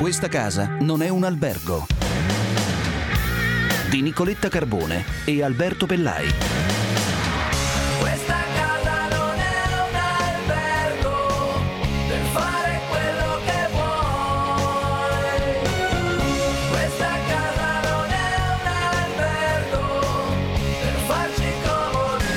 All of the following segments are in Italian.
Questa casa non è un albergo. Di Nicoletta Carbone e Alberto Pellai. Questa casa non è un albergo per fare quello che vuoi. Questa casa non è un albergo per farci comodi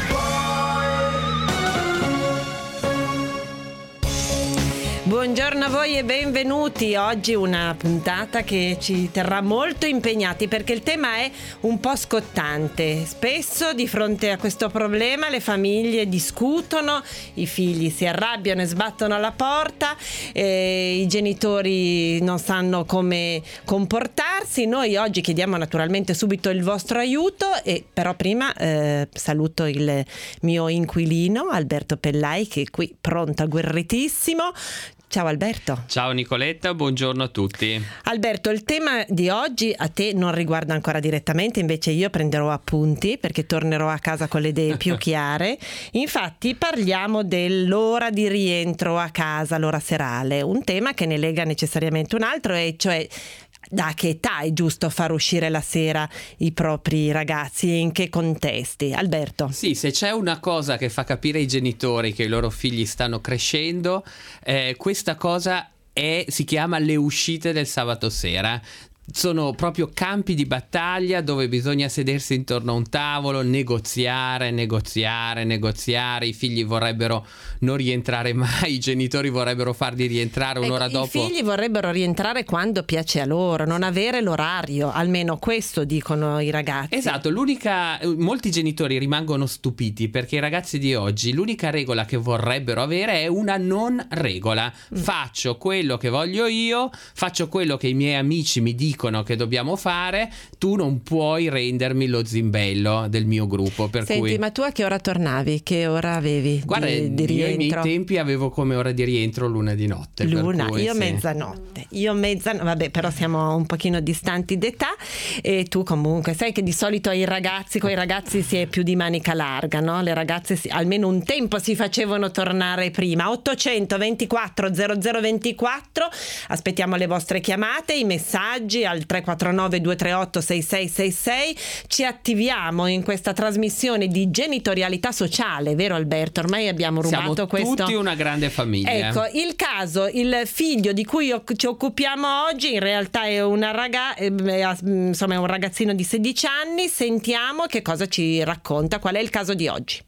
tuoi. Buongiorno a voi e benvenuti. Oggi una puntata che ci terrà molto impegnati perché il tema è un po' scottante. Spesso di fronte a questo problema le famiglie discutono, i figli si arrabbiano e sbattono alla porta, i genitori non sanno come comportarsi. Noi oggi chiediamo naturalmente subito il vostro aiuto, e però prima saluto il mio inquilino Alberto Pellai, che è qui pronto, agguerritissimo. Ciao Alberto. Ciao Nicoletta, buongiorno a tutti. Alberto, il tema di oggi a te non riguarda ancora direttamente, invece io prenderò appunti perché tornerò a casa con le idee più chiare. Infatti parliamo dell'ora di rientro a casa, l'ora serale, un tema che ne lega necessariamente un altro, e cioè da che età è giusto far uscire la sera i propri ragazzi e in che contesti? Alberto. Sì, se c'è una cosa che fa capire ai genitori che i loro figli stanno crescendo, questa cosa si chiama le uscite del sabato sera. Sono proprio campi di battaglia dove bisogna sedersi intorno a un tavolo, negoziare. I figli vorrebbero non rientrare mai, i genitori vorrebbero farli rientrare un'ora dopo. I figli vorrebbero rientrare quando piace a loro, non avere l'orario, almeno questo dicono i ragazzi. Esatto, molti genitori rimangono stupiti perché i ragazzi di oggi l'unica regola che vorrebbero avere è una non regola. Faccio quello che voglio io, faccio quello che i miei amici mi dicono che dobbiamo fare, tu non puoi rendermi lo zimbello del mio gruppo. Senti, ma tu a che ora tornavi? Che ora avevi? Guarda, di rientro? Io ai miei tempi avevo come ora di rientro l'una di notte. Io mezzanotte. Vabbè, però siamo un pochino distanti d'età, e tu comunque sai che di solito con i ragazzi si è più di manica larga, no? Le ragazze almeno un tempo si facevano tornare prima. 824 0024, aspettiamo le vostre chiamate, i messaggi al 349 238 6666. Ci attiviamo in questa trasmissione di genitorialità sociale, vero Alberto? Ormai abbiamo rubato Siamo questo. tutti una grande famiglia. Ecco, il figlio di cui ci occupiamo oggi in realtà è è un ragazzino di 16 anni. Sentiamo che cosa ci racconta, qual è il caso di oggi.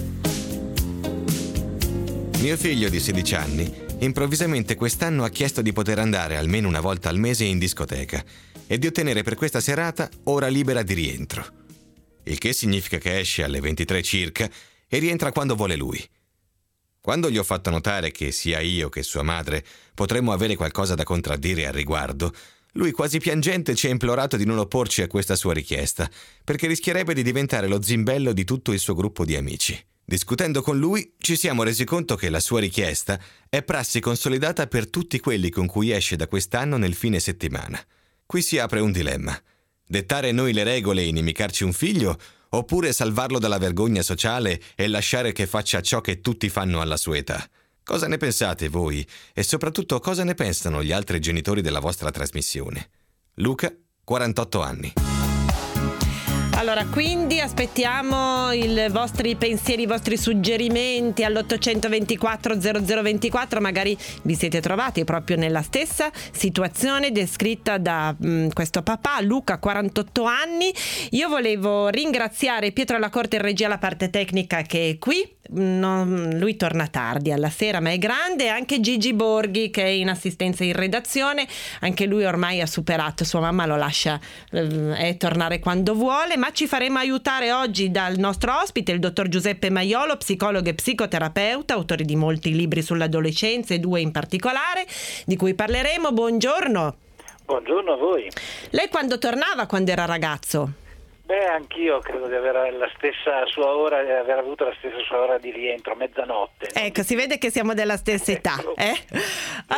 Mio figlio di 16 anni improvvisamente quest'anno ha chiesto di poter andare almeno una volta al mese in discoteca e di ottenere per questa serata ora libera di rientro. Il che significa che esce alle 23 circa e rientra quando vuole lui. Quando gli ho fatto notare che sia io che sua madre potremmo avere qualcosa da contraddire al riguardo, lui quasi piangente ci ha implorato di non opporci a questa sua richiesta, perché rischierebbe di diventare lo zimbello di tutto il suo gruppo di amici. Discutendo con lui, ci siamo resi conto che la sua richiesta è prassi consolidata per tutti quelli con cui esce da quest'anno nel fine settimana. Qui si apre un dilemma: dettare noi le regole e inimicarci un figlio, oppure salvarlo dalla vergogna sociale e lasciare che faccia ciò che tutti fanno alla sua età? Cosa ne pensate voi? E soprattutto cosa ne pensano gli altri genitori della vostra trasmissione? Luca, 48 anni. Allora, quindi aspettiamo i vostri pensieri, i vostri suggerimenti all'824 0024. Magari vi siete trovati proprio nella stessa situazione descritta da questo papà, Luca, 48 anni. Io volevo ringraziare Pietro Allacorte in regia, la parte tecnica, che è qui. Lui torna tardi alla sera, ma è grande. E anche Gigi Borghi, che è in assistenza in redazione, anche lui ormai ha superato, sua mamma lo lascia tornare quando vuole. Ma ci faremo aiutare oggi dal nostro ospite, il dottor Giuseppe Maiolo, psicologo e psicoterapeuta, autore di molti libri sull'adolescenza e 2 in particolare, di cui parleremo. Buongiorno. Buongiorno a voi. Lei quando tornava, quando era ragazzo? Beh, anch'io credo di avere la stessa sua ora, di aver avuto la stessa sua ora di rientro, mezzanotte. Ecco, si vede che siamo della stessa età.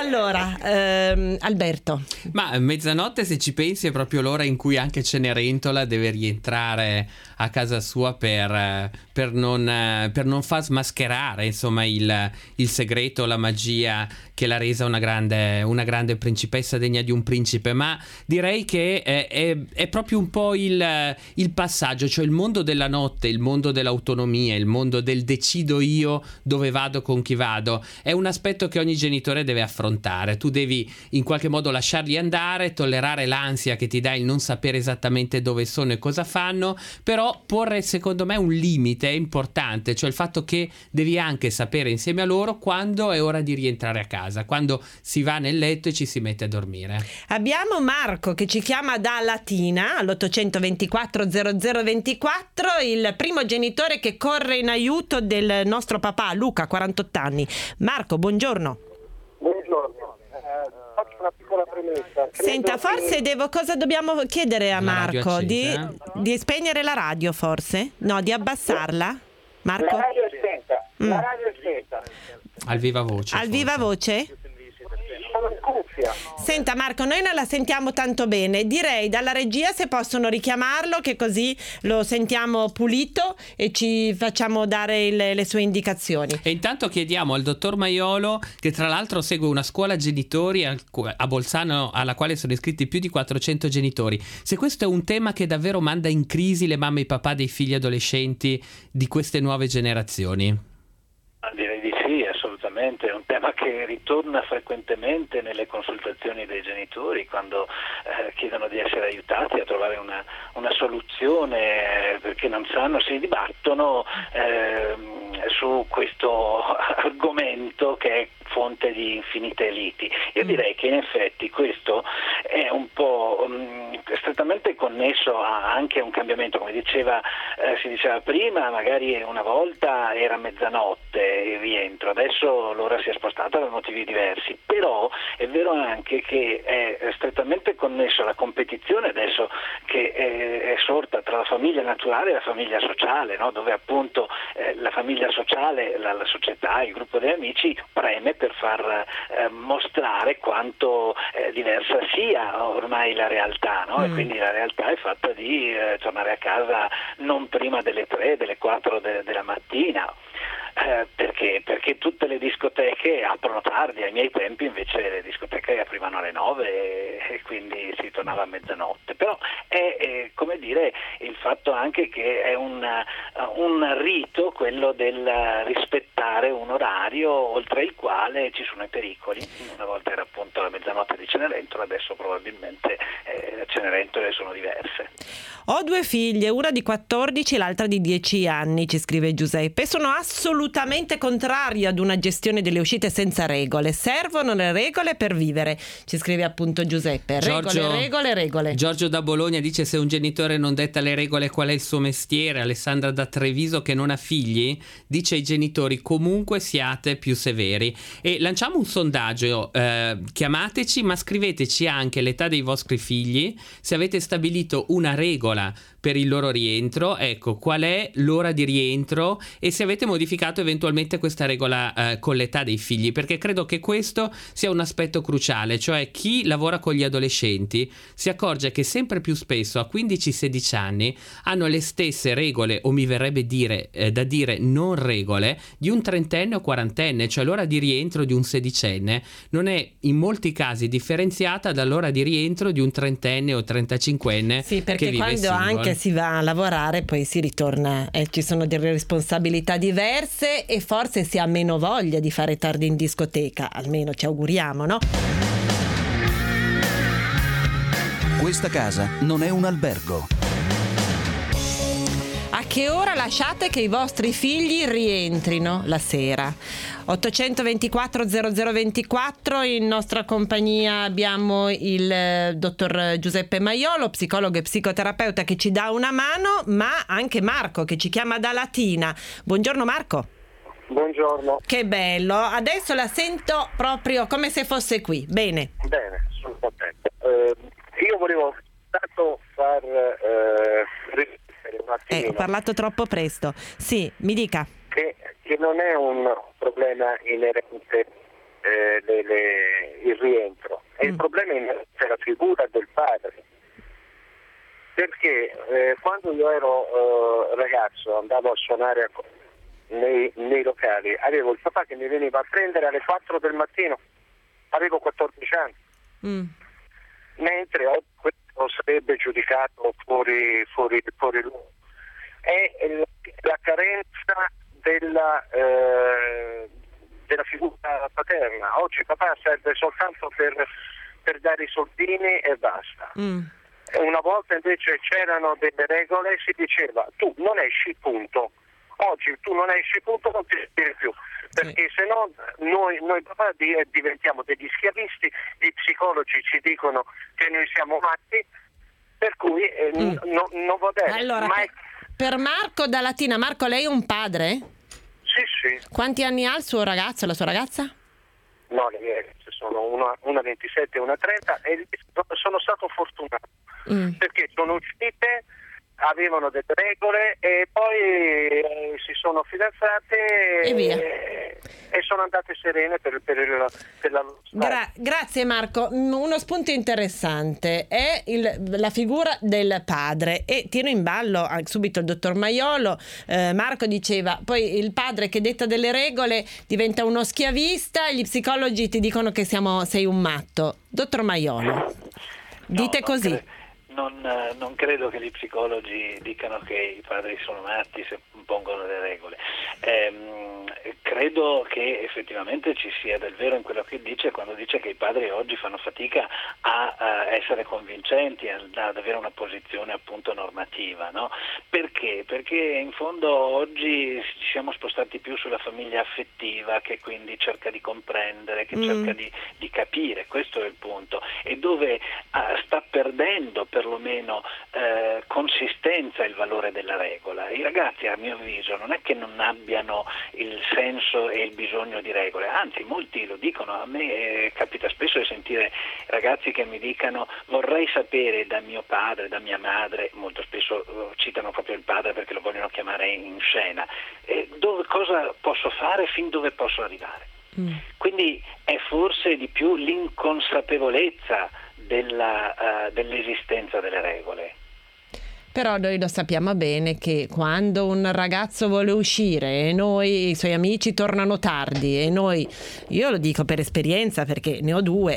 Allora, Alberto. Ma mezzanotte, se ci pensi, è proprio l'ora in cui anche Cenerentola deve rientrare a casa sua per non far smascherare, insomma, il segreto, la magia che l'ha resa una grande principessa degna di un principe. Ma direi che è proprio un po' il passaggio, cioè il mondo della notte, il mondo dell'autonomia, il mondo del decido io dove vado, con chi vado. È un aspetto che ogni genitore deve affrontare. Tu devi in qualche modo lasciarli andare, tollerare l'ansia che ti dà il non sapere esattamente dove sono e cosa fanno, però porre, secondo me, un limite importante, cioè il fatto che devi anche sapere insieme a loro quando è ora di rientrare a casa, quando si va nel letto e ci si mette a dormire. Abbiamo Marco che ci chiama da Latina all'824 0024, il primo genitore che corre in aiuto del nostro papà Luca, 48 anni. Marco, buongiorno. Buongiorno, faccio una piccola premessa. Senta, forse cosa dobbiamo chiedere a La radio Marco? accesa. Di spegnere la radio, forse? No, di abbassarla? Marco? La radio è spenta, la radio è spenta. Al viva voce. Al viva voce? Sono in cuffia. Senta Marco, noi non la sentiamo tanto bene, direi dalla regia se possono richiamarlo, che così lo sentiamo pulito e ci facciamo dare le sue indicazioni. E intanto chiediamo al dottor Maiolo, che tra l'altro segue una scuola genitori a Bolzano alla quale sono iscritti più di 400 genitori, se questo è un tema che davvero manda in crisi le mamme e i papà dei figli adolescenti di queste nuove generazioni. Direi di sì, assolutamente, è un tema che ritorna frequentemente nelle consultazioni dei genitori quando chiedono di essere aiutati a trovare una soluzione, perché non sanno, si dibattono su questo argomento che è fonte di infinite liti. Io direi che in effetti questo è un po' strettamente connesso anche a un cambiamento, come si diceva prima, magari una volta era mezzanotte il rientro, adesso l'ora si è spostata per motivi diversi, però è vero anche che è strettamente connesso alla competizione adesso che è sorta tra la famiglia naturale e la famiglia sociale, no? Dove appunto la famiglia sociale, la società, il gruppo degli amici preme per far mostrare quanto diversa sia ormai la realtà, no? E quindi la realtà è fatta di tornare a casa non prima delle 3, delle 4 della mattina. Perché tutte le discoteche aprono tardi, ai miei tempi invece le discoteche aprivano alle 9 e quindi si tornava a mezzanotte, però è come dire il fatto anche che è un rito quello del rispettare un orario oltre il quale ci sono i pericoli. Una volta era appunto la mezzanotte di Cenerentola, adesso probabilmente le Cenerentole sono diverse. Ho 2 figlie, una di 14 e l'altra di 10 anni, ci scrive Giuseppe. Sono assolutamente contrario ad una gestione delle uscite senza regole. Servono le regole per vivere, ci scrive appunto Giuseppe. Regole. Giorgio da Bologna dice: se un genitore non detta le regole qual è il suo mestiere? Alessandra da Treviso, che non ha figli, dice ai genitori: comunque siate più severi. E lanciamo un sondaggio, chiamateci, ma scriveteci anche l'età dei vostri figli, se avete stabilito una regola per il loro rientro, ecco, qual è l'ora di rientro e se avete modificato eventualmente questa regola con l'età dei figli, perché credo che questo sia un aspetto cruciale, cioè chi lavora con gli adolescenti si accorge che sempre più spesso a 15-16 anni hanno le stesse regole, o mi verrebbe da dire non regole, di un trentenne o quarantenne, cioè l'ora di rientro di un sedicenne non è in molti casi differenziata dall'ora di rientro di un trentenne o trentacinquenne. Sì, perché che vive quando single. anche si va a lavorare poi si ritorna e ci sono delle responsabilità diverse e forse si ha meno voglia di fare tardi in discoteca, almeno ci auguriamo, no? Questa casa non è un albergo. A che ora lasciate che i vostri figli rientrino la sera? 824 0024, in nostra compagnia abbiamo il dottor Giuseppe Maiolo, psicologo e psicoterapeuta, che ci dà una mano, ma anche Marco che ci chiama da Latina. Buongiorno Marco. Buongiorno. Che bello, adesso la sento proprio come se fosse qui. Bene, Sono contento. Io volevo tanto far riflettere un attimino ho parlato troppo presto. Sì, mi dica. che non è un problema inerente il rientro. E il problema è la figura del padre. Perché quando io ero ragazzo, andavo a suonare nei locali, avevo il papà che mi veniva a prendere alle 4 del mattino, avevo 14 anni, mentre oggi questo sarebbe giudicato fuori luogo. È la carenza della figura paterna. Oggi papà serve soltanto per dare i soldini e basta. Una volta invece c'erano delle regole, si diceva tu non esci, punto. Oggi tu non esci, punto, non ti esci più, perché se no noi papà diventiamo degli schiavisti, gli psicologi ci dicono che noi siamo matti, per cui non va bene. Allora, per Marco da Latina, Marco, lei è un padre? Sì. Quanti anni ha il suo ragazzo, la sua ragazza? No, le mie ragazze sono una 27 e una 30 e sono stato fortunato perché sono uscite, avevano delle regole e poi si sono fidanzate e via. E sono andate serene per la loro strada. Grazie Marco. Uno spunto interessante è la figura del padre, e tiro in ballo subito il dottor Maiolo. Marco diceva poi il padre che detta delle regole diventa uno schiavista e gli psicologi ti dicono che sei un matto. Dottor Maiolo, dite così. Non credo che gli psicologi dicano che i padri sono matti se impongono le regole. Credo che effettivamente ci sia del vero in quello che dice quando dice che i padri oggi fanno fatica a essere convincenti, ad avere una posizione appunto normativa, no? Perché? Perché in fondo oggi ci siamo spostati più sulla famiglia affettiva, che quindi cerca di comprendere, che cerca di capire, questo è il punto, e dove sta perdendo perlomeno consistenza il valore della regola. I ragazzi, a mio avviso, non è che non abbiano il senso e il bisogno di regole, anzi molti lo dicono. A me capita spesso di sentire ragazzi che mi dicano vorrei sapere da mio padre, da mia madre, molto spesso citano proprio il padre perché lo vogliono chiamare in scena, cosa posso fare, fin dove posso arrivare. Quindi è forse di più l'inconsapevolezza dell'esistenza delle regole. Però noi lo sappiamo bene che quando un ragazzo vuole uscire e i suoi amici tornano tardi e io lo dico per esperienza perché ne ho due,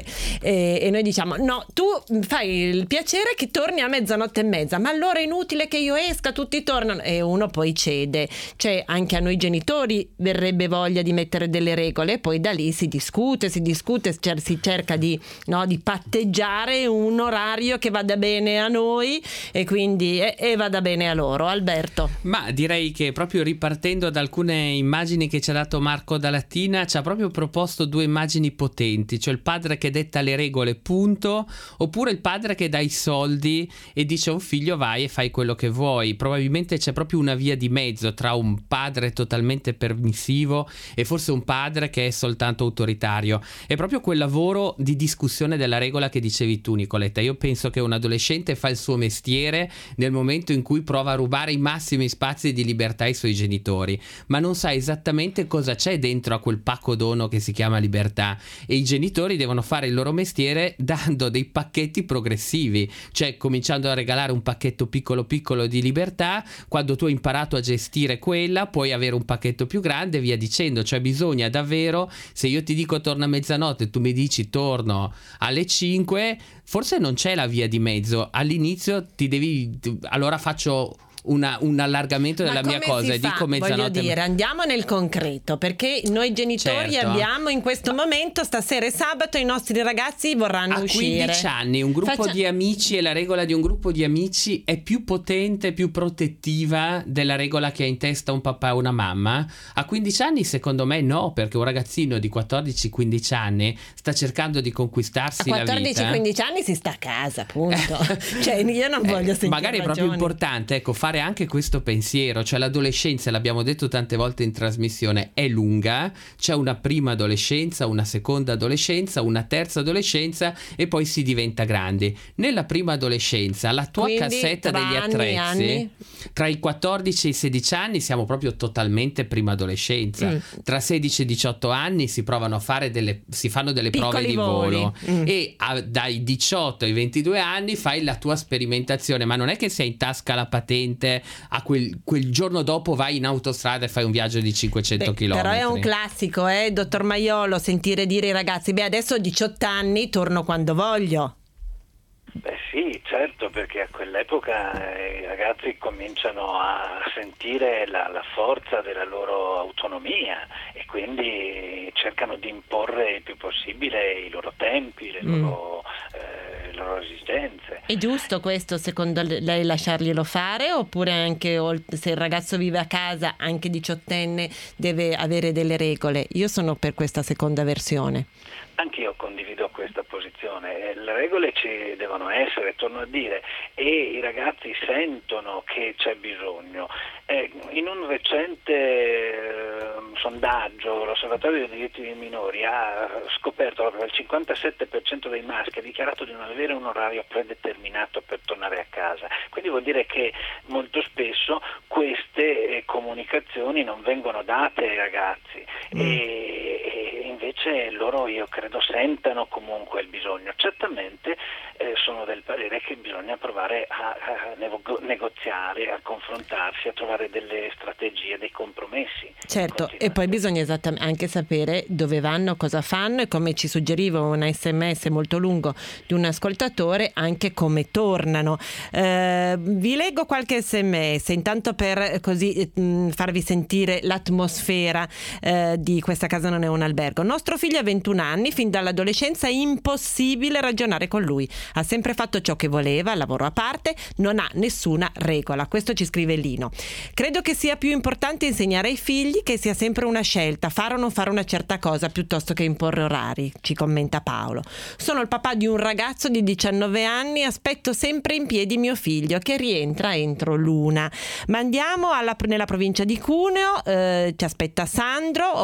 e noi diciamo no, tu fai il piacere che torni a 00:30, ma allora è inutile che io esca, tutti tornano, e uno poi cede. Cioè anche a noi genitori verrebbe voglia di mettere delle regole e poi da lì si discute, si cerca di patteggiare un orario che vada bene a noi e quindi e vada bene a loro. Alberto? Ma direi che proprio ripartendo da alcune immagini che ci ha dato Marco da Latina, ci ha proprio proposto due immagini potenti, cioè il padre che detta le regole, punto, oppure il padre che dà i soldi e dice a un figlio vai e fai quello che vuoi. Probabilmente c'è proprio una via di mezzo tra un padre totalmente permissivo e forse un padre che è soltanto autoritario. È proprio quel lavoro di discussione della regola che dicevi tu, Nicoletta. Io penso che un adolescente fa il suo mestiere nel momento in cui prova a rubare i massimi spazi di libertà ai suoi genitori, ma non sa esattamente cosa c'è dentro a quel pacco dono che si chiama libertà, e i genitori devono fare il loro mestiere dando dei pacchetti progressivi, cioè cominciando a regalare un pacchetto piccolo di libertà. Quando tu hai imparato a gestire quella puoi avere un pacchetto più grande e via dicendo. Cioè bisogna davvero, se io ti dico torna a mezzanotte e tu mi dici torno alle 5, forse non c'è la via di mezzo. All'inizio allora faccio un allargamento della mia cosa e dico mezzanotte. Voglio dire, andiamo nel concreto, perché noi genitori certo. Abbiamo in questo momento, stasera è sabato, i nostri ragazzi vorranno uscire. A 15 anni un gruppo di amici, e la regola di un gruppo di amici è più potente, più protettiva della regola che ha in testa un papà o una mamma. A 15 anni secondo me no, perché un ragazzino di 14-15 anni sta cercando di conquistarsi la vita. A 14-15 anni si sta a casa, appunto. Cioè io non voglio sentire magari è proprio importante, ecco, fare fare anche questo pensiero, cioè l'adolescenza, l'abbiamo detto tante volte in trasmissione, è lunga, c'è una prima adolescenza, una seconda adolescenza, una terza adolescenza e poi si diventa grandi. Nella prima adolescenza la tua Quindi, cassetta tra degli attrezzi anni? Tra i 14 e i 16 anni siamo proprio totalmente prima adolescenza. Tra 16 e 18 anni si fanno delle prove Piccoli di voli. volo e dai 18 ai 22 anni fai la tua sperimentazione, ma non è che sei in tasca la patente a quel giorno dopo vai in autostrada e fai un viaggio di 500 km. Però è un classico, dottor Maiolo, sentire dire ai ragazzi: beh, adesso ho 18 anni, torno quando voglio. Beh sì, certo, perché a quell'epoca i ragazzi cominciano a sentire la forza della loro autonomia e quindi cercano di imporre il più possibile i loro tempi, le loro esigenze. È giusto questo, secondo lei, lasciarglielo fare, oppure anche se il ragazzo vive a casa, anche 18enne, deve avere delle regole? Io sono per questa seconda versione. Anch'io condivido questa posizione, le regole ci devono essere, torno a dire, e i ragazzi sentono che c'è bisogno. In un recente sondaggio l'Osservatorio dei diritti dei minori ha scoperto che il 57% dei maschi ha dichiarato di non avere un orario predeterminato per tornare a casa, quindi vuol dire che molto spesso queste comunicazioni non vengono date ai ragazzi e invece loro, io credo, sentano comunque il bisogno. Certamente sono del parere che bisogna provare a negoziare, a confrontarsi, a trovare delle strategie, dei compromessi. Certo, e poi bisogna anche sapere dove vanno, cosa fanno e, come ci suggeriva un SMS molto lungo di un ascoltatore, anche come tornano. Vi leggo qualche SMS intanto per così farvi sentire l'atmosfera di Questa casa non è un albergo. Nostro figlio ha 21 anni, fin dall'adolescenza è impossibile ragionare con lui. Ha sempre fatto ciò che voleva, lavoro a parte, non ha nessuna regola. Questo ci scrive Lino. Credo che sia più importante insegnare ai figli che sia sempre una scelta, fare o non fare una certa cosa, piuttosto che imporre orari, ci commenta Paolo. Sono il papà di un ragazzo di 19 anni, aspetto sempre in piedi mio figlio che rientra entro l'una. Ma andiamo nella provincia di Cuneo, ci aspetta Sandro,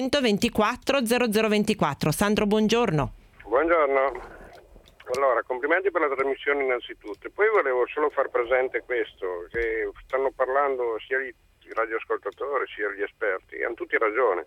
824 0024. Sandro, buongiorno. Buongiorno. Allora, complimenti per la trasmissione innanzitutto. E poi volevo solo far presente questo, che stanno parlando sia i radioascoltatori sia gli esperti, hanno tutti ragione.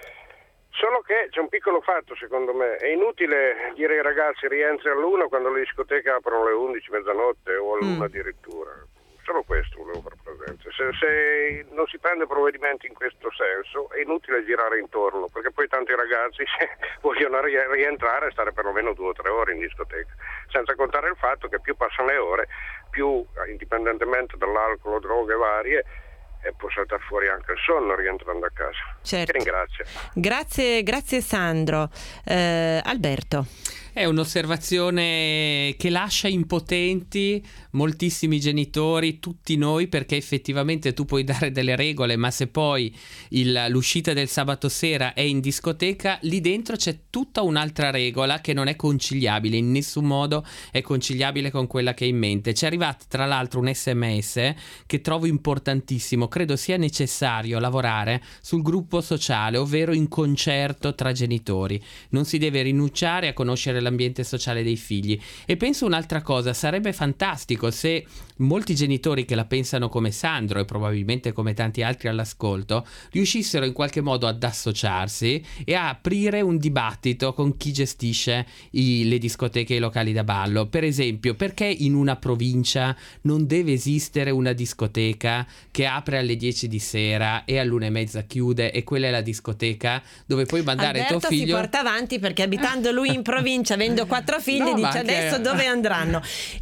Solo che c'è un piccolo fatto, secondo me. È inutile dire ai ragazzi rientri all'1 quando le discoteche aprono alle 11, mezzanotte o all'1 addirittura. Solo questo volevo far presente. Se non si prende provvedimenti in questo senso è inutile girare intorno, perché poi tanti ragazzi vogliono rientrare e stare perlomeno 2 o 3 ore in discoteca, senza contare il fatto che più passano le ore, più, indipendentemente dall'alcol o droghe varie, può saltare fuori anche il sonno rientrando a casa. Certo. Ti ringrazio. Grazie Sandro. Alberto. È un'osservazione che lascia impotenti moltissimi genitori, tutti noi, perché effettivamente tu puoi dare delle regole, ma se poi l'uscita del sabato sera è in discoteca, lì dentro c'è tutta un'altra regola che non è conciliabile, in nessun modo è conciliabile con quella che hai in mente. Ci è arrivato tra l'altro un SMS che trovo importantissimo, credo sia necessario lavorare sul gruppo sociale, ovvero in concerto tra genitori. Non si deve rinunciare a conoscere l'ambiente sociale dei figli. E penso un'altra cosa, sarebbe fantastico se molti genitori che la pensano come Sandro e probabilmente come tanti altri all'ascolto riuscissero in qualche modo ad associarsi e a aprire un dibattito con chi gestisce le discoteche e i locali da ballo. Per esempio, perché in una provincia non deve esistere una discoteca che apre alle 10 di sera e all'1:30 chiude, e quella è la discoteca dove puoi mandare Alberto tuo figlio? si porta avanti perché, abitando lui in provincia, avendo 4 figli, No, dice adesso dove andranno.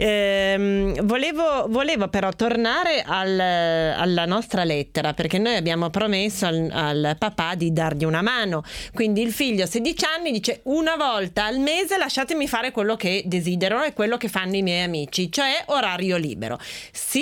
Volevo però tornare alla nostra lettera, perché noi abbiamo promesso al papà di dargli una mano. Quindi il figlio a 16 anni dice: una volta al mese lasciatemi fare quello che desidero e quello che fanno i miei amici, cioè orario libero. Sì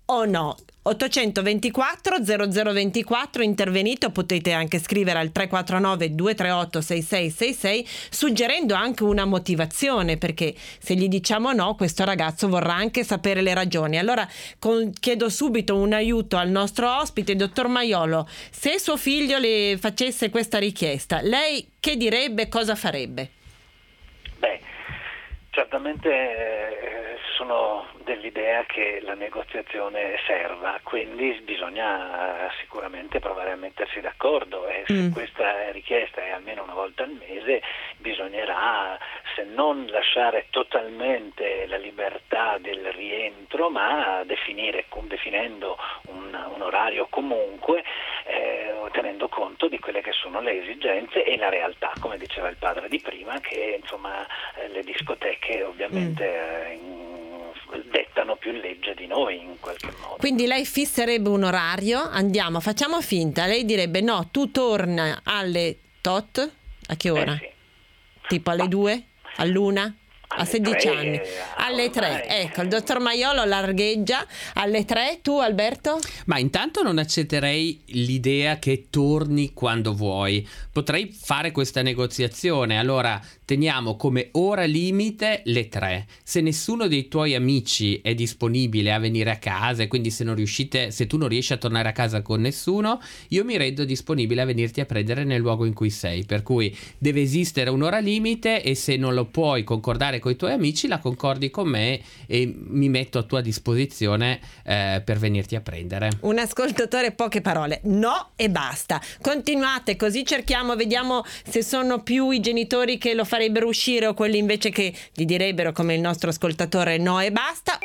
o no? 824 0024, intervenite, o potete anche scrivere al 349 238 6666 suggerendo anche una motivazione, perché se gli diciamo no, questo ragazzo vorrà anche sapere le ragioni. Allora chiedo subito un aiuto al nostro ospite, dottor Maiolo. Se suo figlio le facesse questa richiesta, lei che direbbe, cosa farebbe? Beh, certamente sono dell'idea che la negoziazione serva, quindi bisogna sicuramente provare a mettersi d'accordo, e se questa richiesta è almeno una volta al mese bisognerà, se non lasciare totalmente la libertà del rientro, ma definendo un orario comunque, tenendo conto di quelle che sono le esigenze e la realtà, come diceva il padre di prima, che insomma le discoteche ovviamente dettano più legge di noi in qualche modo. Quindi lei fisserebbe un orario, facciamo finta, lei direbbe no, tu torna alle tot, a che ora? Sì. Tipo alle 2? All'1? A 16 3, anni, alle 3, ecco, il dottor Maiolo largheggia alle 3. Tu, Alberto? Ma intanto non accetterei l'idea che torni quando vuoi. Potrei fare questa negoziazione. Allora teniamo come ora limite le 3. Se nessuno dei tuoi amici è disponibile a venire a casa, e quindi se tu non riesci a tornare a casa con nessuno, io mi rendo disponibile a venirti a prendere nel luogo in cui sei. Per cui deve esistere un'ora limite, e se non lo puoi concordare con i tuoi amici, la concordi con me e mi metto a tua disposizione per venirti a prendere. Un ascoltatore, poche parole, no e basta. Continuate così, vediamo se sono più i genitori che lo farebbero uscire o quelli invece che gli direbbero, come il nostro ascoltatore, no e basta.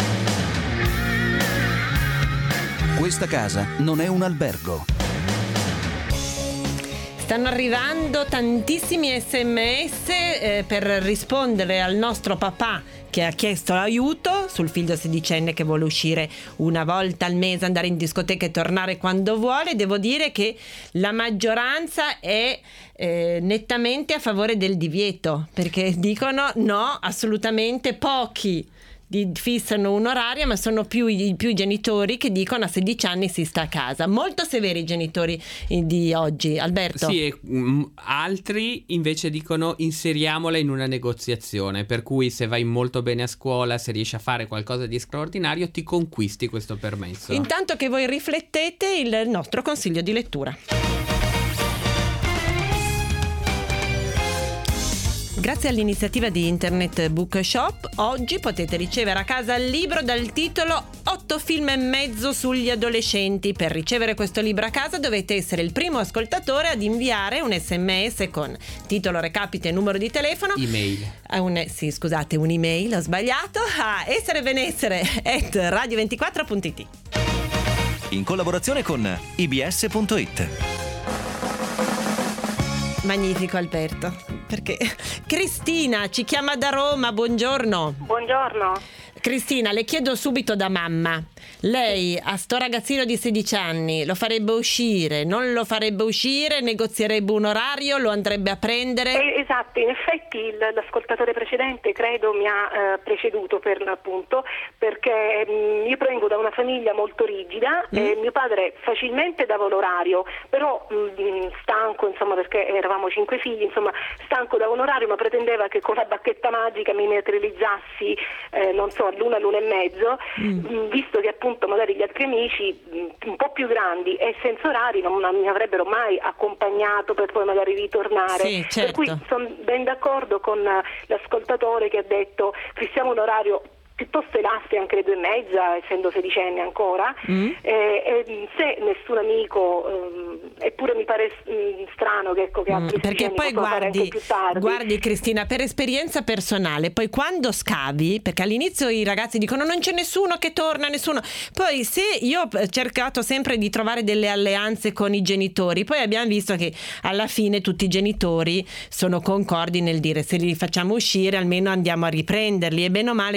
Questa casa non è un albergo. Stanno arrivando tantissimi SMS per rispondere al nostro papà che ha chiesto aiuto sul figlio sedicenne che vuole uscire una volta al mese, andare in discoteca e tornare quando vuole. Devo dire che la maggioranza è nettamente a favore del divieto, perché dicono no, assolutamente. Pochi fissano un orario, ma sono più i genitori che dicono a 16 anni si sta a casa. Molto severi i genitori di oggi, Alberto. Sì, altri invece dicono inseriamola in una negoziazione, per cui se vai molto bene a scuola, se riesci a fare qualcosa di straordinario, ti conquisti questo permesso. Intanto che voi riflettete, il nostro consiglio di lettura. Grazie all'iniziativa di Internet Bookshop, oggi potete ricevere a casa il libro dal titolo 8 film e mezzo sugli adolescenti. Per ricevere questo libro a casa dovete essere il primo ascoltatore ad inviare un SMS con titolo, recapito e numero di telefono. Email. Un'email, ho sbagliato, a esserebenessere@radio24.it. In collaborazione con ibs.it. Magnifico, Alberto, perché Cristina ci chiama da Roma. Buongiorno. Buongiorno. Cristina, le chiedo subito da mamma, lei a sto ragazzino di 16 anni lo farebbe uscire, non lo farebbe uscire, negozierebbe un orario, lo andrebbe a prendere? Esatto, in effetti l'ascoltatore precedente credo mi ha preceduto per l'appunto, perché io provengo da una famiglia molto rigida e mio padre facilmente dava l'orario, però stanco, insomma, perché eravamo 5 figli, insomma, stanco dava un orario, ma pretendeva che con la bacchetta magica mi materializzassi, non so, all'una e mezzo, visto che appunto magari gli altri amici un po' più grandi e senza orari non mi avrebbero mai accompagnato per poi magari ritornare. Sì, certo. Per cui sono ben d'accordo con l'ascoltatore che ha detto fissiamo un orario piuttosto elastico, anche le 2:30, essendo sedicenne ancora, se nessun amico, eppure mi pare strano che altri perché poi guardi Cristina, per esperienza personale, poi quando scavi, perché all'inizio i ragazzi dicono non c'è nessuno che torna, nessuno, poi se io ho cercato sempre di trovare delle alleanze con i genitori, poi abbiamo visto che alla fine tutti i genitori sono concordi nel dire se li facciamo uscire almeno andiamo a riprenderli, e bene o male tutti i ragazzi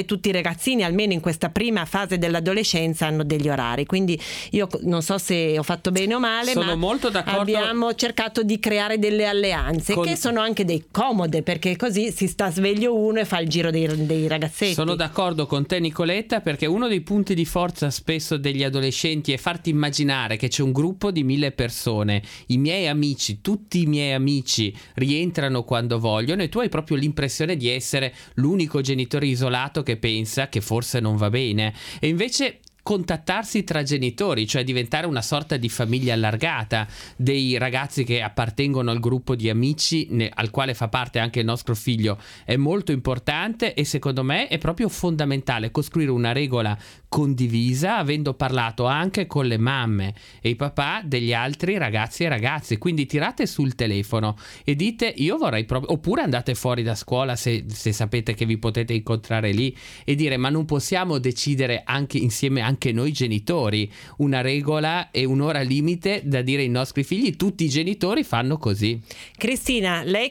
ragazzini, almeno in questa prima fase dell'adolescenza, hanno degli orari. Quindi io non so se ho fatto bene o male, sono ma molto d'accordo. Abbiamo cercato di creare delle alleanze che sono anche dei comode, perché così si sta sveglio uno e fa il giro dei ragazzetti. Sono d'accordo con te, Nicoletta, perché uno dei punti di forza spesso degli adolescenti è farti immaginare che c'è un gruppo di 1000 persone, i miei amici, tutti i miei amici rientrano quando vogliono, e tu hai proprio l'impressione di essere l'unico genitore isolato che pensa che forse non va bene. E invece contattarsi tra genitori, cioè diventare una sorta di famiglia allargata dei ragazzi che appartengono al gruppo di amici al quale fa parte anche il nostro figlio, è molto importante, e secondo me è proprio fondamentale costruire una regola condivisa, avendo parlato anche con le mamme e i papà degli altri ragazzi e ragazze. Quindi tirate sul telefono e dite: io vorrei proprio, oppure andate fuori da scuola se sapete che vi potete incontrare lì, e dire: ma non possiamo decidere anche insieme, anche noi genitori, una regola e un'ora limite da dire ai nostri figli? Tutti i genitori fanno così. Cristina, lei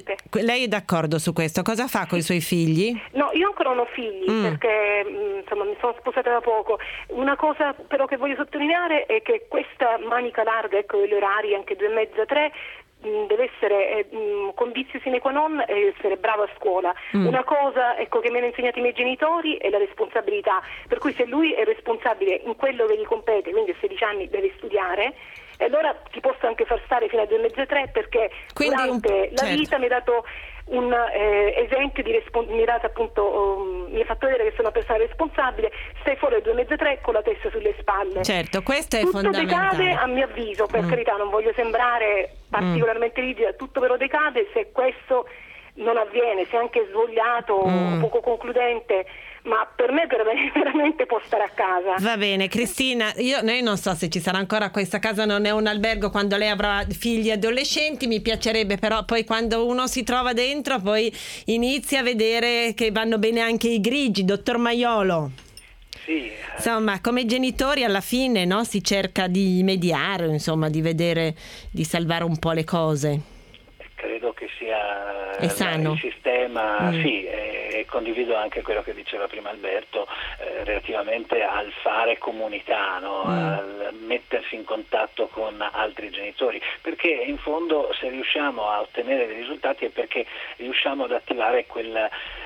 lei è d'accordo su questo? Cosa fa con i suoi figli? No, io ancora non ho figli, perché insomma mi sono sposata da poco. Una cosa però che voglio sottolineare è che questa manica larga, ecco, gli orari anche 2:30, 3, deve essere condizio sine qua non essere bravo a scuola. Una cosa, ecco, che mi hanno insegnato i miei genitori è la responsabilità, per cui se lui è responsabile in quello che gli compete, quindi a 16 anni deve studiare, e allora ti posso anche far stare fino a 2:30, 3, perché quindi durante la vita mi ha dato un esempio di mi ha dato appunto mi ha fatto vedere che sono una persona responsabile. Stai fuori alle 2:30, 3 con la testa sulle spalle. Certo, questo è tutto fondamentale. Decade, a mio avviso, per carità, non voglio sembrare particolarmente rigida, tutto però decade se questo non avviene, se anche svogliato o poco concludente. Ma per me veramente può stare a casa. Va bene, Cristina, noi non so se ci sarà ancora questa casa, non è un albergo quando lei avrà figli adolescenti, mi piacerebbe, però poi quando uno si trova dentro poi inizia a vedere che vanno bene anche i grigi, dottor Maiolo. Sì. Insomma, come genitori alla fine, no, si cerca di mediare, insomma, di vedere, di salvare un po' le cose. Credo che sia è sano. Il sistema, sì, e condivido anche quello che diceva prima Alberto relativamente al fare comunità, no? Al mettersi in contatto con altri genitori, perché in fondo se riusciamo a ottenere dei risultati è perché riusciamo ad attivare quel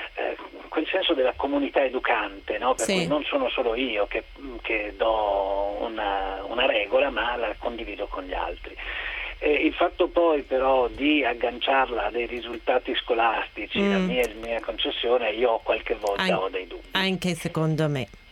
senso della comunità educante, no? Per cui non sono solo io che do una regola, ma la condivido con gli altri. Il fatto poi però di agganciarla a dei risultati scolastici, la mia concessione, io qualche volta ho dei dubbi. Anche secondo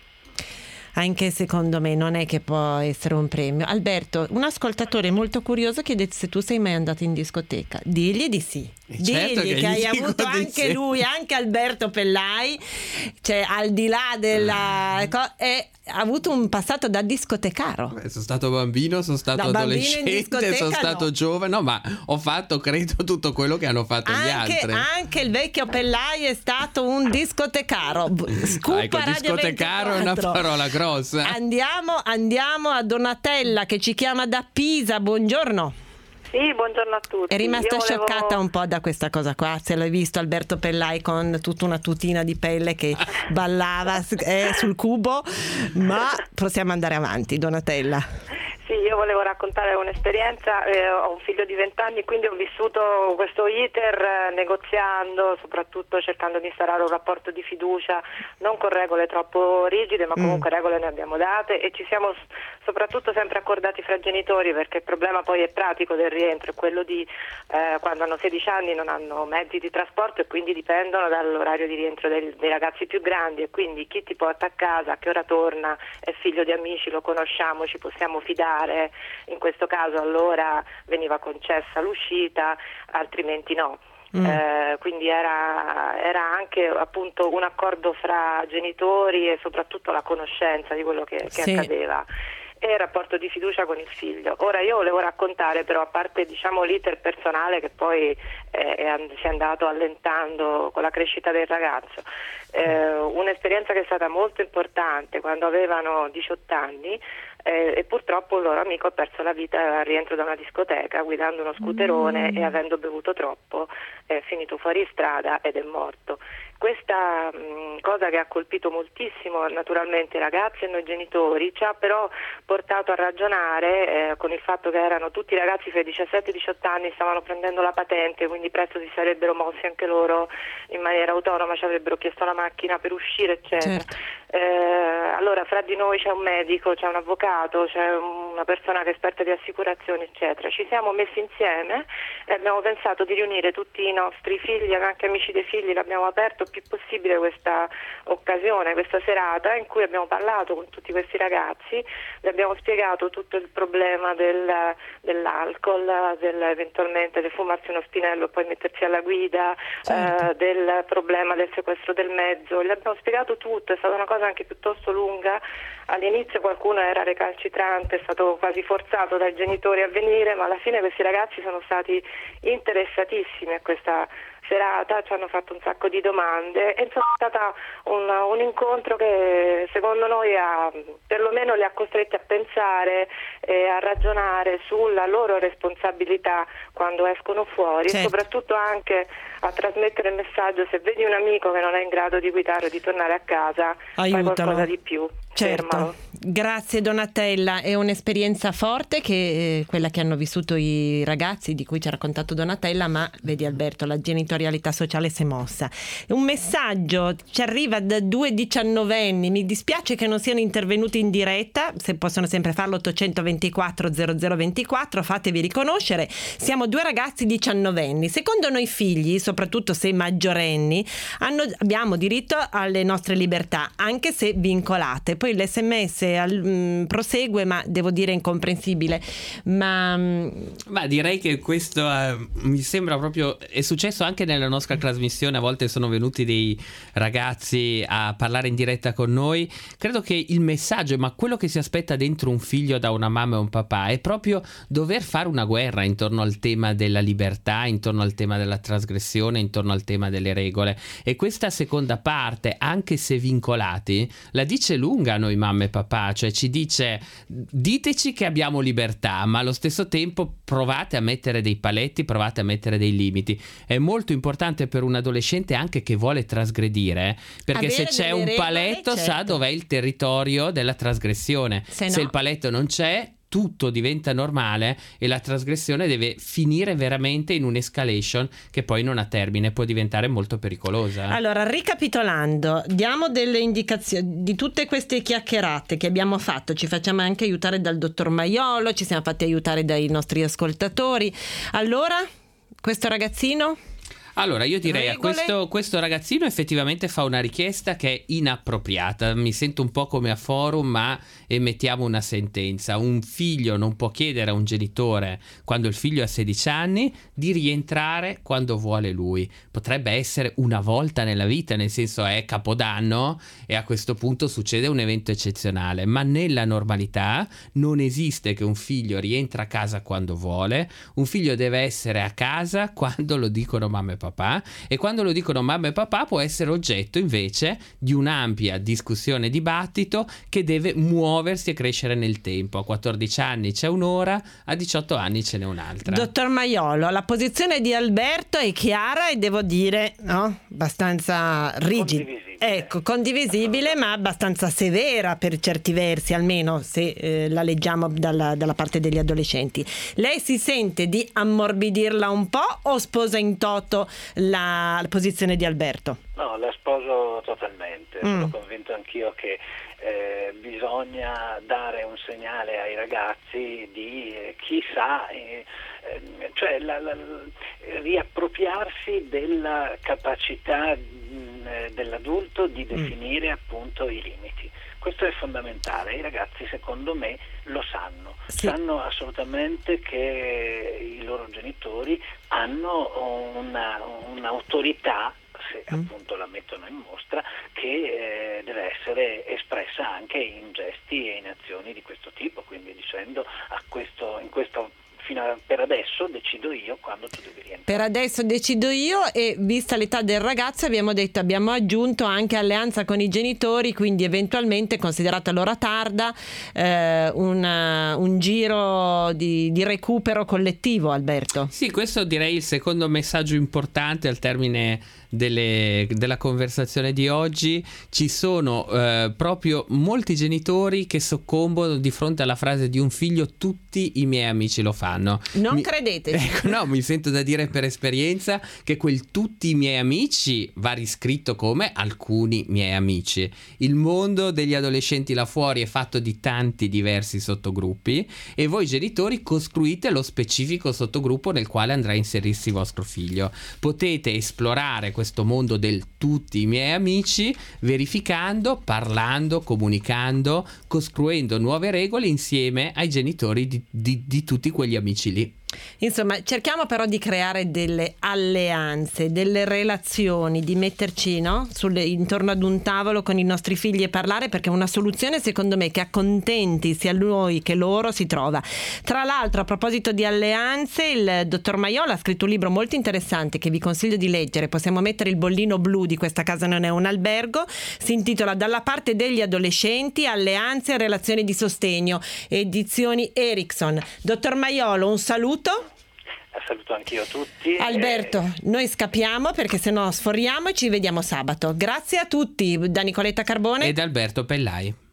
me non è che può essere un premio. Alberto, un ascoltatore molto curioso chiede se tu sei mai andato in discoteca. Digli di sì. Certo digli che hai avuto anche sì. Lui, anche Alberto Pellai, cioè al di là della ha avuto un passato da discotecaro. Sono stato bambino, sono stato adolescente, sono stato giovane, no, ma ho fatto, credo, tutto quello che hanno fatto gli altri. Anche il vecchio Pellai è stato un discotecaro. Discotecaro è una parola grossa. Andiamo a Donatella che ci chiama da Pisa. Buongiorno. Sì, buongiorno a tutti. È rimasta scioccata un po' da questa cosa qua. Se l'hai visto Alberto Pellai con tutta una tutina di pelle che ballava sul cubo, ma possiamo andare avanti, Donatella. Sì, io volevo raccontare un'esperienza, ho un figlio di 20 anni, quindi ho vissuto questo iter negoziando, soprattutto cercando di instaurare un rapporto di fiducia, non con regole troppo rigide, ma comunque regole ne abbiamo date, e ci siamo soprattutto sempre accordati fra genitori, perché il problema poi è pratico del rientro, è quello di quando hanno 16 anni non hanno mezzi di trasporto e quindi dipendono dall'orario di rientro dei ragazzi più grandi, e quindi chi ti porta a casa, a che ora torna, è figlio di amici, lo conosciamo, ci possiamo fidare. In questo caso allora veniva concessa l'uscita, altrimenti no. Quindi era anche appunto un accordo fra genitori e soprattutto la conoscenza di quello che accadeva, e il rapporto di fiducia con il figlio. Ora io volevo raccontare però, a parte diciamo l'iter personale che poi si è andato allentando con la crescita del ragazzo, un'esperienza che è stata molto importante quando avevano 18 anni, e purtroppo un loro amico ha perso la vita al rientro da una discoteca guidando uno scooterone e avendo bevuto troppo è finito fuori strada ed è morto. Questa cosa che ha colpito moltissimo naturalmente i ragazzi e noi genitori ci ha però portato a ragionare con il fatto che erano tutti ragazzi fra i 17 e i 18 anni, stavano prendendo la patente, quindi presto si sarebbero mossi anche loro in maniera autonoma, ci avrebbero chiesto la macchina per uscire, eccetera. Certo. Allora fra di noi c'è un medico, c'è un avvocato, c'è una persona che è esperta di assicurazioni, eccetera. Ci siamo messi insieme e abbiamo pensato di riunire tutti i nostri figli, anche amici dei figli, l'abbiamo aperto il più possibile questa occasione, questa serata in cui abbiamo parlato con tutti questi ragazzi, le abbiamo spiegato tutto il problema dell'alcol, eventualmente di fumarsi uno spinello e poi mettersi alla guida, Certo. del problema del sequestro del mezzo, le abbiamo spiegato tutto, è stata una cosa anche piuttosto lunga. All'inizio qualcuno era recalcitrante, è stato quasi forzato dai genitori a venire, ma alla fine questi ragazzi sono stati interessatissimi a questa serata, ci hanno fatto un sacco di domande e insomma è stato un incontro che secondo noi perlomeno li ha costretti a pensare e a ragionare sulla loro responsabilità quando escono fuori, Certo. e soprattutto anche a trasmettere il messaggio: se vedi un amico che non è in grado di guidare o di tornare a casa, fai Aiutalo. qualcosa di più. Certo, Fermalo. grazie Donatella, è un'esperienza forte che quella che hanno vissuto i ragazzi di cui ci ha raccontato Donatella, ma vedi Alberto, la genitorialità sociale si è mossa. Un messaggio ci arriva da 2 diciannovenni, mi dispiace che non siano intervenuti in diretta, se possono sempre farlo 824 0024, fatevi riconoscere, siamo 2 ragazzi diciannovenni, secondo noi figli, soprattutto se maggiorenni, abbiamo diritto alle nostre libertà, anche se vincolate. Poi l'SMS prosegue, ma devo dire incomprensibile. Ma direi che questo mi sembra proprio, è successo anche nella nostra trasmissione, a volte sono venuti dei ragazzi a parlare in diretta con noi. Credo che il messaggio, ma quello che si aspetta dentro un figlio da una mamma e un papà, è proprio dover fare una guerra intorno al tema della libertà, intorno al tema della trasgressione, intorno al tema delle regole. E questa seconda parte, anche se vincolati, la dice lunga a noi mamma e papà, cioè ci dice: diteci che abbiamo libertà, ma allo stesso tempo provate a mettere dei paletti, provate a mettere dei limiti. È molto importante per un adolescente anche che vuole trasgredire, perché avere se c'è delle un regole, paletto sa certo. dov'è il territorio della trasgressione. Se Se no- il paletto non c'è, tutto diventa normale e la trasgressione deve finire veramente in un'escalation che poi non ha termine, può diventare molto pericolosa. allora, ricapitolando, diamo delle indicazioni di tutte queste chiacchierate che abbiamo fatto. Ci facciamo anche aiutare dal dottor Maiolo, ci siamo fatti aiutare dai nostri ascoltatori. Allora, questo ragazzino? Allora, io direi Regole? a questo ragazzino effettivamente fa una richiesta che è inappropriata. Mi sento un po' come a forum, ma emettiamo una sentenza. Un figlio non può chiedere a un genitore, quando il figlio ha 16 anni, di rientrare quando vuole lui. Potrebbe essere una volta nella vita, nel senso è Capodanno e a questo punto succede un evento eccezionale, ma nella normalità non esiste che un figlio rientra a casa quando vuole. Un figlio deve essere a casa quando lo dicono mamma e papà, e quando lo dicono mamma e papà può essere oggetto invece di un'ampia discussione e dibattito che deve muoversi e crescere nel tempo. A 14 anni c'è un'ora, a 18 anni ce n'è un'altra. Dottor Maiolo, la posizione di Alberto è chiara e devo dire, no? Abbastanza rigida. Condivisibile. Ecco, condivisibile, ma abbastanza severa per certi versi, almeno se la leggiamo dalla parte degli adolescenti. Lei si sente di ammorbidirla un po' o sposa in toto la posizione di Alberto? No, la sposo totalmente. Sono convinto anch'io che bisogna dare un segnale ai ragazzi di chissà, cioè riappropriarsi della capacità dell'adulto di definire appunto i limiti. Questo è fondamentale, i ragazzi secondo me lo sanno, Sì. sanno assolutamente che i loro genitori hanno un'autorità, se appunto la mettono in mostra, che deve essere espressa anche in gesti e in azioni di questo tipo, quindi dicendo per adesso decido io quando tu devi rientrare. Per adesso decido io, e vista l'età del ragazzo abbiamo aggiunto anche alleanza con i genitori, quindi eventualmente, considerata l'ora tarda, un giro di recupero collettivo, Alberto. Sì, questo direi il secondo messaggio importante al termine della conversazione di oggi. Ci sono proprio molti genitori che soccombono di fronte alla frase di un figlio: tutti i miei amici lo fanno. Non credete? Ecco, no, mi sento da dire per esperienza che quel tutti i miei amici va riscritto come alcuni miei amici. Il mondo degli adolescenti là fuori è fatto di tanti diversi sottogruppi e voi genitori costruite lo specifico sottogruppo nel quale andrà a inserirsi vostro figlio. Potete esplorare questo mondo del tutti i miei amici verificando, parlando, comunicando, costruendo nuove regole insieme ai genitori di tutti quegli amici lì. Insomma, cerchiamo però di creare delle alleanze, delle relazioni, di metterci intorno ad un tavolo con i nostri figli e parlare, perché una soluzione secondo me che accontenti sia noi che loro si trova. Tra l'altro, a proposito di alleanze, il dottor Maiola ha scritto un libro molto interessante che vi consiglio di leggere. Possiamo mettere il bollino blu di Questa casa non è un albergo. Si intitola Dalla parte degli adolescenti, alleanze e relazioni di sostegno, edizioni Erickson. Dottor Maiolo, un saluto. Saluto anch'io a tutti. Alberto, noi scappiamo perché sennò sforiamo e ci vediamo sabato. Grazie a tutti, da Nicoletta Carbone ed Alberto Pellai.